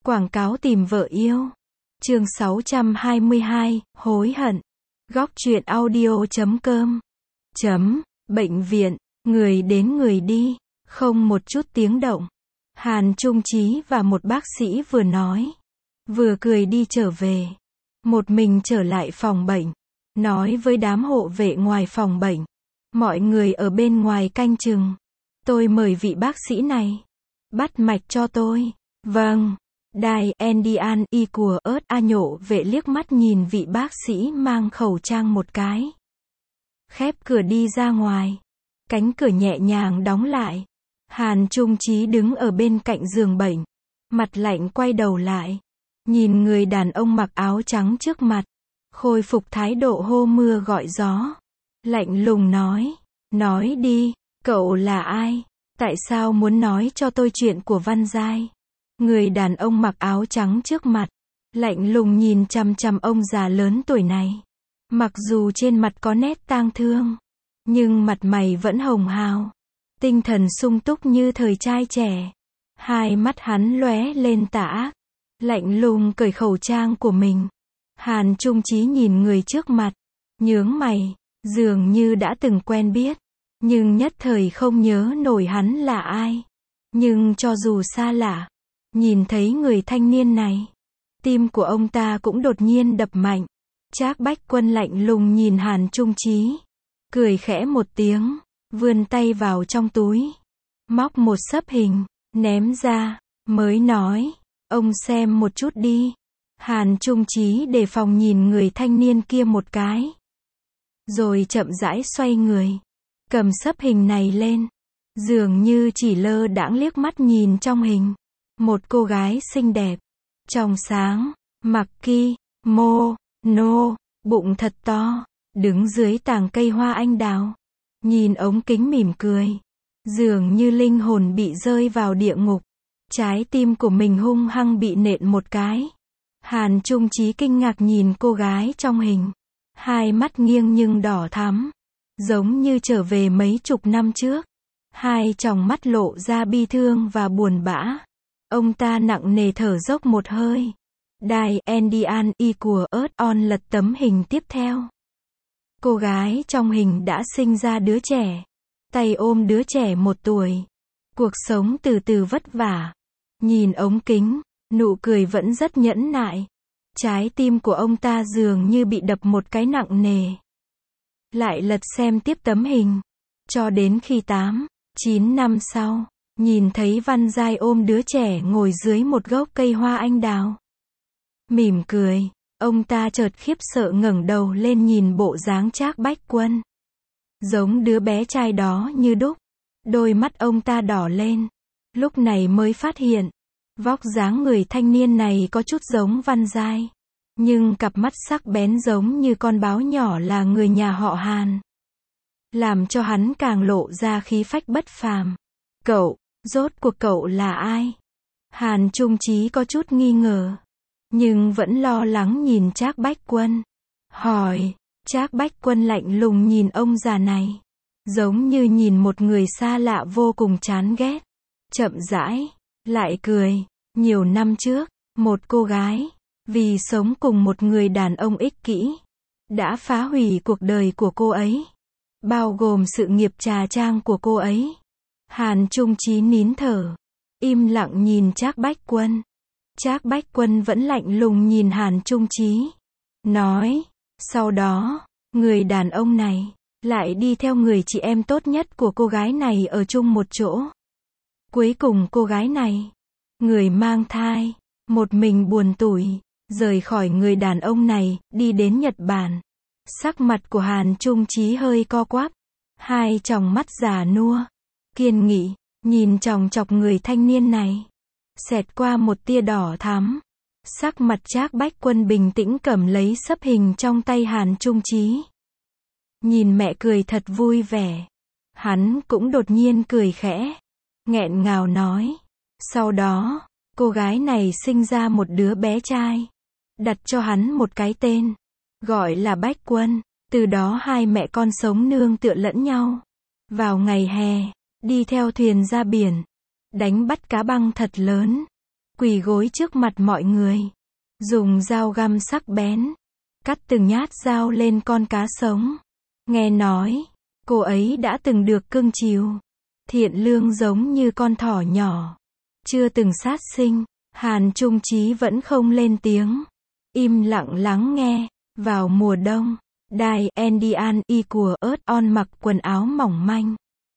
Quảng cáo tìm vợ yêu. Chương 622, hối hận. Góc truyện audio.com. Bệnh viện, người đến người đi, không một chút tiếng động. Hàn Trung Chí và một bác sĩ vừa nói, vừa cười đi trở về. Một mình trở lại phòng bệnh, nói với đám hộ vệ ngoài phòng bệnh. Mọi người ở bên ngoài canh chừng. Tôi mời vị bác sĩ này bắt mạch cho tôi. Vâng. Đài Endian y của ớt a nhộ vệ liếc mắt nhìn vị bác sĩ mang khẩu trang một cái. Khép cửa đi ra ngoài. Cánh cửa nhẹ nhàng đóng lại. Hàn Trung Chí đứng ở bên cạnh giường bệnh. Mặt lạnh quay đầu lại. Nhìn người đàn ông mặc áo trắng trước mặt. Khôi phục thái độ hô mưa gọi gió. Lạnh lùng nói. Nói đi, cậu là ai? Tại sao muốn nói cho tôi chuyện của Văn Giai? Người đàn ông mặc áo trắng trước mặt, lạnh lùng nhìn chằm chằm ông già lớn tuổi này. Mặc dù trên mặt có nét tang thương, nhưng mặt mày vẫn hồng hào, tinh thần sung túc như thời trai trẻ. Hai mắt hắn lóe lên tà ác, lạnh lùng cởi khẩu trang của mình. Hàn Trung Chí nhìn người trước mặt, nhướng mày, dường như đã từng quen biết, nhưng nhất thời không nhớ nổi hắn là ai. Nhưng cho dù xa lạ, nhìn thấy người thanh niên này, tim của ông ta cũng đột nhiên đập mạnh. Trác Bách Quân lạnh lùng nhìn Hàn Trung Chí, cười khẽ một tiếng, vươn tay vào trong túi, móc một xấp hình, ném ra, mới nói, ông xem một chút đi. Hàn Trung Chí đề phòng nhìn người thanh niên kia một cái, rồi chậm rãi xoay người, cầm xấp hình này lên, dường như chỉ lơ đãng liếc mắt nhìn trong hình. Một cô gái xinh đẹp, trong sáng, mặc kimono, bụng thật to, đứng dưới tàng cây hoa anh đào. Nhìn ống kính mỉm cười, dường như linh hồn bị rơi vào địa ngục. Trái tim của mình hung hăng bị nện một cái. Hàn Trung Chí kinh ngạc nhìn cô gái trong hình. Hai mắt nghiêng nhưng đỏ thắm, giống như trở về mấy chục năm trước. Hai tròng mắt lộ ra bi thương và buồn bã. Ông ta nặng nề thở dốc một hơi. Đài Endian y của ớt on lật tấm hình tiếp theo. Cô gái trong hình đã sinh ra đứa trẻ. Tay ôm đứa trẻ 1 tuổi. Cuộc sống từ từ vất vả. Nhìn ống kính, nụ cười vẫn rất nhẫn nại. Trái tim của ông ta dường như bị đập một cái nặng nề. Lại lật xem tiếp tấm hình. Cho đến khi 8-9 năm sau, nhìn thấy Văn Giai ôm đứa trẻ ngồi dưới một gốc cây hoa anh đào. Mỉm cười, ông ta chợt khiếp sợ ngẩng đầu lên nhìn bộ dáng Trác Bách Quân. Giống đứa bé trai đó như đúc. Đôi mắt ông ta đỏ lên. Lúc này mới phát hiện, vóc dáng người thanh niên này có chút giống Văn Giai. Nhưng cặp mắt sắc bén giống như con báo nhỏ là người nhà họ Hàn. Làm cho hắn càng lộ ra khí phách bất phàm. Cậu, rốt cuộc cậu là ai? Hàn Trung Chí có chút nghi ngờ, nhưng vẫn lo lắng nhìn Trác Bách Quân. Hỏi, Trác Bách Quân lạnh lùng nhìn ông già này, giống như nhìn một người xa lạ vô cùng chán ghét. Chậm rãi, lại cười. Nhiều năm trước, một cô gái, vì sống cùng một người đàn ông ích kỷ, đã phá hủy cuộc đời của cô ấy, bao gồm sự nghiệp trà trang của cô ấy. Hàn Trung Chí nín thở, im lặng nhìn Trác Bách Quân. Trác Bách Quân vẫn lạnh lùng nhìn Hàn Trung Chí, nói, sau đó, người đàn ông này lại đi theo người chị em tốt nhất của cô gái này ở chung một chỗ. Cuối cùng cô gái này, người mang thai, một mình buồn tủi, rời khỏi người đàn ông này, đi đến Nhật Bản. Sắc mặt của Hàn Trung Chí hơi co quắp, hai tròng mắt già nua, kiên nghị, nhìn chòng chọc người thanh niên này. Xẹt qua một tia đỏ thắm. Sắc mặt Trác Bách Quân bình tĩnh cầm lấy xấp hình trong tay Hàn Trung Chí. Nhìn mẹ cười thật vui vẻ. Hắn cũng đột nhiên cười khẽ, nghẹn ngào nói. Sau đó, cô gái này sinh ra một đứa bé trai. Đặt cho hắn một cái tên, gọi là Bách Quân. Từ đó hai mẹ con sống nương tựa lẫn nhau. Vào ngày hè, đi theo thuyền ra biển, đánh bắt cá băng thật lớn. quỳ gối trước mặt mọi người, dùng dao găm sắc bén, cắt từng nhát dao lên con cá sống. Nghe nói, cô ấy đã từng được cưng chiều, thiện lương giống như con thỏ nhỏ, chưa từng sát sinh. Hàn Trung Chí vẫn không lên tiếng, im lặng lắng nghe. Vào mùa đông, Đài Endian y của ớt on mặc quần áo mỏng manh,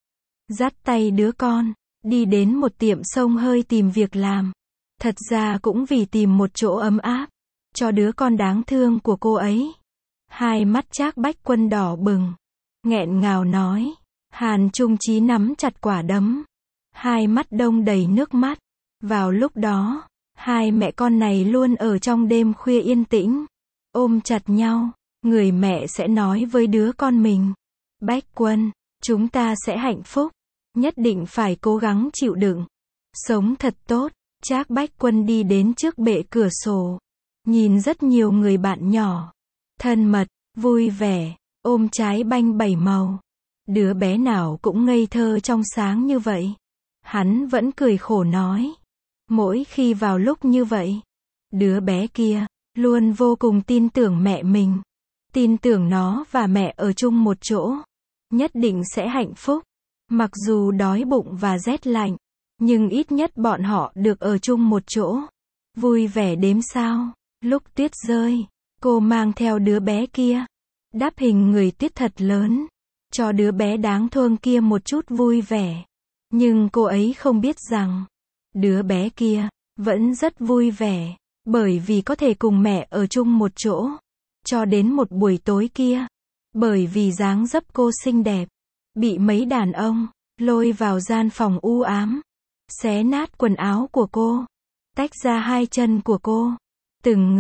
dắt tay đứa con, đi đến một tiệm xông hơi tìm việc làm. Thật ra cũng vì tìm một chỗ ấm áp cho đứa con đáng thương của cô ấy. Hai mắt Trác Bách Quân đỏ bừng, nghẹn ngào nói. Hàn Trung Chí nắm chặt quả đấm, hai mắt đông đầy nước mắt. Vào lúc đó, hai mẹ con này luôn ở trong đêm khuya yên tĩnh, ôm chặt nhau. Người mẹ sẽ nói với đứa con mình, Bách Quân, chúng ta sẽ hạnh phúc, nhất định phải cố gắng chịu đựng, sống thật tốt. Trác Bách Quân đi đến trước bệ cửa sổ, nhìn rất nhiều người bạn nhỏ, thân mật, vui vẻ, ôm trái banh 7 màu. Đứa bé nào cũng ngây thơ trong sáng như vậy. Hắn vẫn cười khổ nói. Mỗi khi vào lúc như vậy, đứa bé kia luôn vô cùng tin tưởng mẹ mình, tin tưởng nó và mẹ ở chung một chỗ, nhất định sẽ hạnh phúc. Mặc dù đói bụng và rét lạnh, nhưng ít nhất bọn họ được ở chung một chỗ, vui vẻ đếm sao. Lúc tuyết rơi, cô mang theo đứa bé kia, đắp hình người tuyết thật lớn, cho đứa bé đáng thương kia một chút vui vẻ. Nhưng cô ấy không biết rằng, đứa bé kia vẫn rất vui vẻ, bởi vì có thể cùng mẹ ở chung một chỗ. Cho đến một buổi tối kia, bởi vì dáng dấp cô xinh đẹp, bị mấy đàn ông lôi vào gian phòng u ám, xé nát quần áo của cô, tách ra hai chân của cô, từng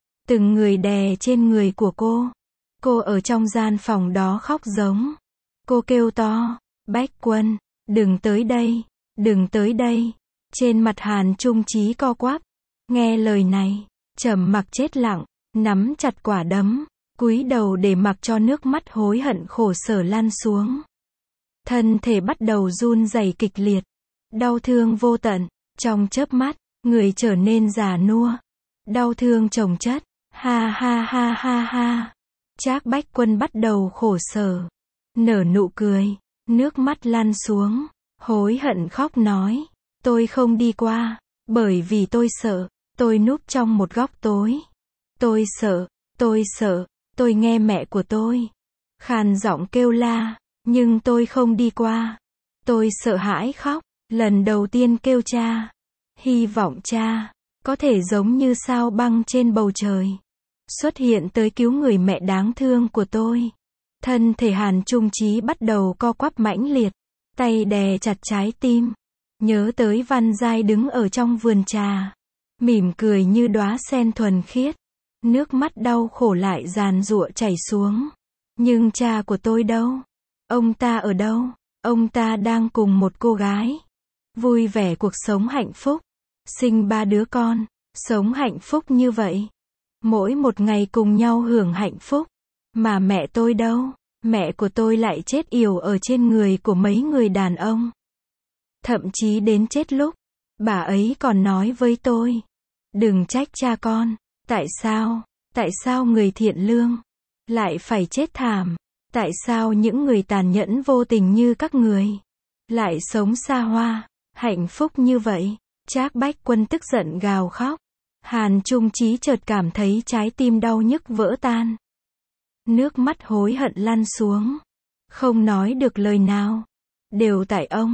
người đè trên người của cô. Cô ở trong gian phòng đó khóc giống. Cô kêu to, Bách Quân, đừng tới đây, đừng tới đây. Trên mặt Hàn Trung Chí co quắp, nghe lời này, trầm mặc chết lặng, nắm chặt quả đấm, cúi đầu để mặc cho nước mắt hối hận khổ sở lăn xuống. Thân thể bắt đầu run rẩy kịch liệt, đau thương vô tận, trong chớp mắt, người trở nên già nua, đau thương chồng chất. Ha ha ha ha ha. Trác Bách Quân bắt đầu khổ sở, nở nụ cười, nước mắt lăn xuống, hối hận khóc nói, tôi không đi qua, bởi vì tôi sợ, tôi núp trong một góc tối. Tôi sợ, tôi nghe mẹ của tôi khàn giọng kêu la, nhưng tôi không đi qua. Tôi sợ hãi khóc, lần đầu tiên kêu cha, hy vọng cha có thể giống như sao băng trên bầu trời, xuất hiện tới cứu người mẹ đáng thương của tôi. Thân thể Hàn Trung Chí bắt đầu co quắp mãnh liệt, tay đè chặt trái tim, nhớ tới Văn Giai đứng ở trong vườn trà, mỉm cười như đóa sen thuần khiết, nước mắt đau khổ lại giàn giụa chảy xuống. Nhưng cha của tôi đâu? Ông ta ở đâu? Ông ta đang cùng một cô gái, vui vẻ cuộc sống hạnh phúc, sinh 3 đứa con, sống hạnh phúc như vậy, mỗi một ngày cùng nhau hưởng hạnh phúc. Mà mẹ tôi đâu? Mẹ của tôi lại chết yểu ở trên người của mấy người đàn ông. Thậm chí đến chết lúc, bà ấy còn nói với tôi, đừng trách cha con, tại sao người thiện lương lại phải chết thảm? Tại sao những người tàn nhẫn vô tình như các người lại sống xa hoa, hạnh phúc như vậy? Trác Bách Quân tức giận gào khóc. Hàn Trung Chí chợt cảm thấy trái tim đau nhức vỡ tan. Nước mắt hối hận lăn xuống, không nói được lời nào. Đều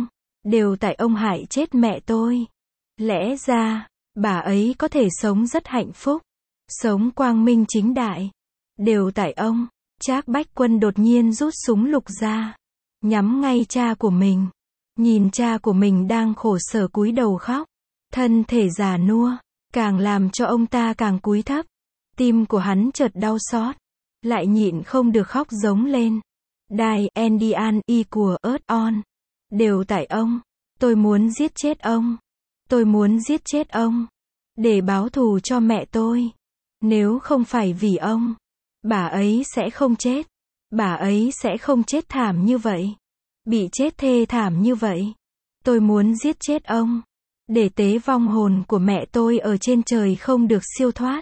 tại ông hại chết mẹ tôi. Lẽ ra, bà ấy có thể sống rất hạnh phúc, sống quang minh chính đại. Đều tại ông. Trác Bách Quân đột nhiên rút súng lục ra, nhắm ngay cha của mình. Nhìn cha của mình đang khổ sở cúi đầu khóc, thân thể già nua, càng làm cho ông ta càng cúi thấp. Tim của hắn chợt đau xót, lại nhịn không được khóc giống lên. Đài Endian y của ớt on. Đều tại ông. Tôi muốn giết chết ông. Tôi muốn giết chết ông, để báo thù cho mẹ tôi. Nếu không phải vì ông, bà ấy sẽ không chết. Bà ấy sẽ không chết thảm như vậy, bị chết thê thảm như vậy. Tôi muốn giết chết ông. để tế vong hồn của mẹ tôi ở trên trời không được siêu thoát.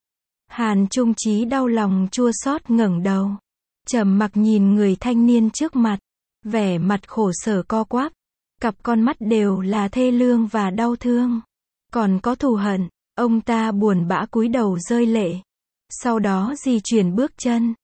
Hàn Trung Chí đau lòng chua xót ngẩng đầu, trầm mặc nhìn người thanh niên trước mặt, vẻ mặt khổ sở co quắp, cặp con mắt đều là thê lương và đau thương, còn có thù hận. Ông ta buồn bã cúi đầu rơi lệ, sau đó di chuyển bước chân,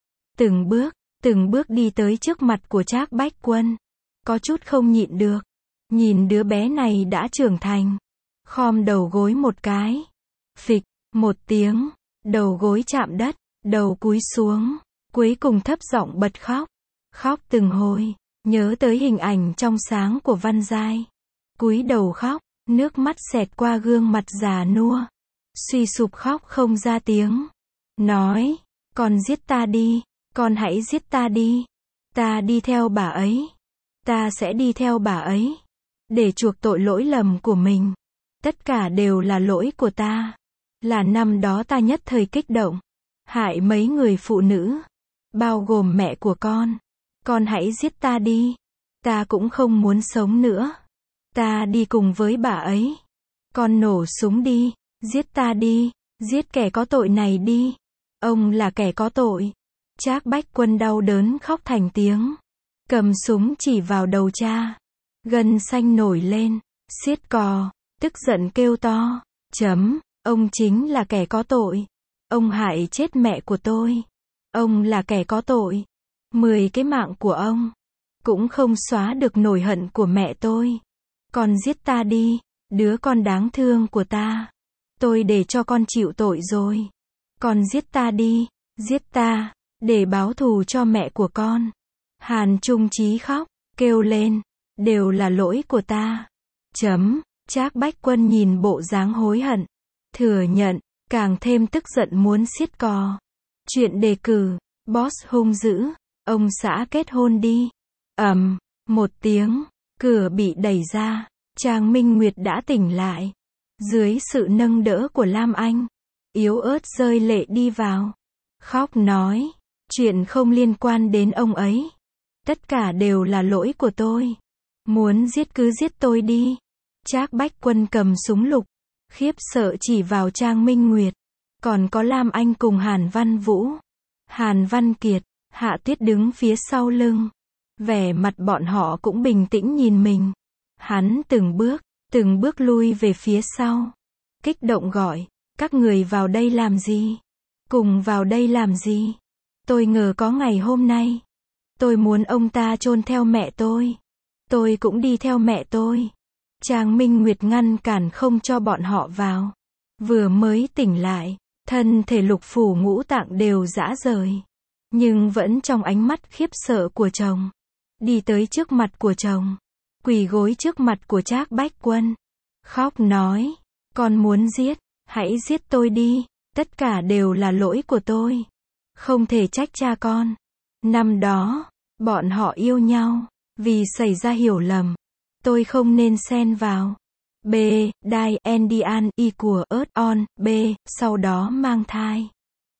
từng bước đi tới trước mặt của Trác Bách Quân, có chút không nhịn được, nhìn đứa bé này đã trưởng thành, khom đầu gối một cái, phịch, một tiếng, đầu gối chạm đất, đầu cúi xuống, cuối cùng thấp giọng bật khóc, khóc từng hồi, nhớ tới hình ảnh trong sáng của Văn Giai, cúi đầu khóc, nước mắt xẹt qua gương mặt già nua, suy sụp khóc không ra tiếng, nói, con giết ta đi, con hãy giết ta đi, ta đi theo bà ấy, ta sẽ đi theo bà ấy, để chuộc tội lỗi lầm của mình, tất cả đều là lỗi của ta, là năm đó ta nhất thời kích động, hại mấy người phụ nữ, bao gồm mẹ của con hãy giết ta đi, ta cũng không muốn sống nữa, ta đi cùng với bà ấy, con nổ súng đi, giết ta đi, giết kẻ có tội này đi, ông là kẻ có tội. Trác Bách Quân đau đớn khóc thành tiếng, cầm súng chỉ vào đầu cha, gân xanh nổi lên, xiết cò, tức giận kêu to, ông chính là kẻ có tội, ông hại chết mẹ của tôi, ông là kẻ có tội, 10 cái mạng của ông cũng không xóa được nỗi hận của mẹ tôi, con giết ta đi, đứa con đáng thương của ta, tôi để cho con chịu tội rồi, con giết ta đi, giết ta, để báo thù cho mẹ của con. Hàn Trung Chí khóc, kêu lên, đều là lỗi của ta. Trác Bách Quân nhìn bộ dáng hối hận, thừa nhận, càng thêm tức giận muốn xiết cò. Chuyện đề cử, boss hung dữ, ông xã kết hôn đi. Một tiếng, cửa bị đẩy ra, Trang Minh Nguyệt đã tỉnh lại. Dưới sự nâng đỡ của Lam Anh, yếu ớt rơi lệ đi vào, khóc nói, chuyện không liên quan đến ông ấy. Tất cả đều là lỗi của tôi. Muốn giết cứ giết tôi đi. Trác Bách Quân cầm súng lục, khiếp sợ chỉ vào Trang Minh Nguyệt. Còn có Lam Anh cùng Hàn Văn Vũ, Hàn Văn Kiệt, Hạ Tuyết đứng phía sau lưng. Vẻ mặt bọn họ cũng bình tĩnh nhìn mình. Hắn từng bước lui về phía sau. Kích động gọi, các người vào đây làm gì? Cùng vào đây làm gì? Tôi ngờ có ngày hôm nay. Tôi muốn ông ta chôn theo mẹ tôi. Tôi cũng đi theo mẹ tôi. Trang Minh Nguyệt ngăn cản không cho bọn họ vào. Vừa mới tỉnh lại, thân thể lục phủ ngũ tạng đều rã rời. Nhưng vẫn trong ánh mắt khiếp sợ của chồng. Đi tới trước mặt của chồng. Quỳ gối trước mặt của Trác Bách Quân. Khóc nói, con muốn giết, hãy giết tôi đi. Tất cả đều là lỗi của tôi. Không thể trách cha con. Năm đó, bọn họ yêu nhau. Vì xảy ra hiểu lầm. Tôi không nên xen vào. B. Die Endian Y của Earth on. B. Sau đó mang thai.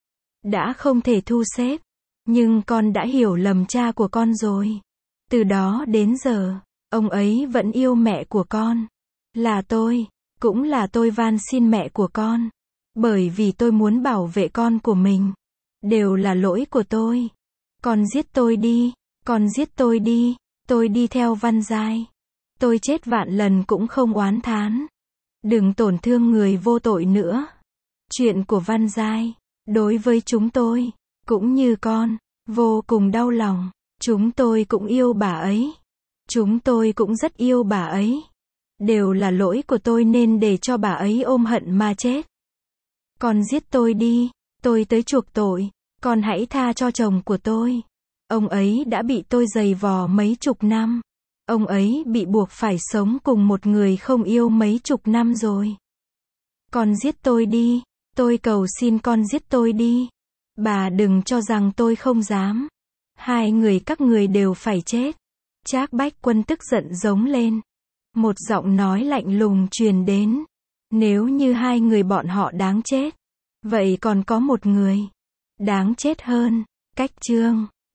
Đã không thể thu xếp. Nhưng con đã hiểu lầm cha của con rồi. Từ đó đến giờ, ông ấy vẫn yêu mẹ của con. Là tôi, cũng là tôi van xin mẹ của con. Bởi vì tôi muốn bảo vệ con của mình. Đều là lỗi của tôi. Con giết tôi đi, con giết tôi đi, tôi đi theo Văn Giai. Tôi chết vạn lần cũng không oán thán. Đừng tổn thương người vô tội nữa. Chuyện của Văn Giai, đối với chúng tôi, cũng như con, vô cùng đau lòng. Chúng tôi cũng yêu bà ấy. Chúng tôi cũng rất yêu bà ấy. Đều là lỗi của tôi nên để cho bà ấy ôm hận mà chết. Con giết tôi đi, tôi tới chuộc tội. Con hãy tha cho chồng của tôi. Ông ấy đã bị tôi giày vò mấy chục năm. Ông ấy bị buộc phải sống cùng một người không yêu mấy chục năm rồi. Con giết tôi đi, tôi cầu xin con giết tôi đi. Bà đừng cho rằng tôi không dám. Hai người các người đều phải chết. Trác Bách Quân tức giận giống lên. Một giọng nói lạnh lùng truyền đến. Nếu như hai người bọn họ đáng chết, vậy còn có một người đáng chết hơn. Cách chương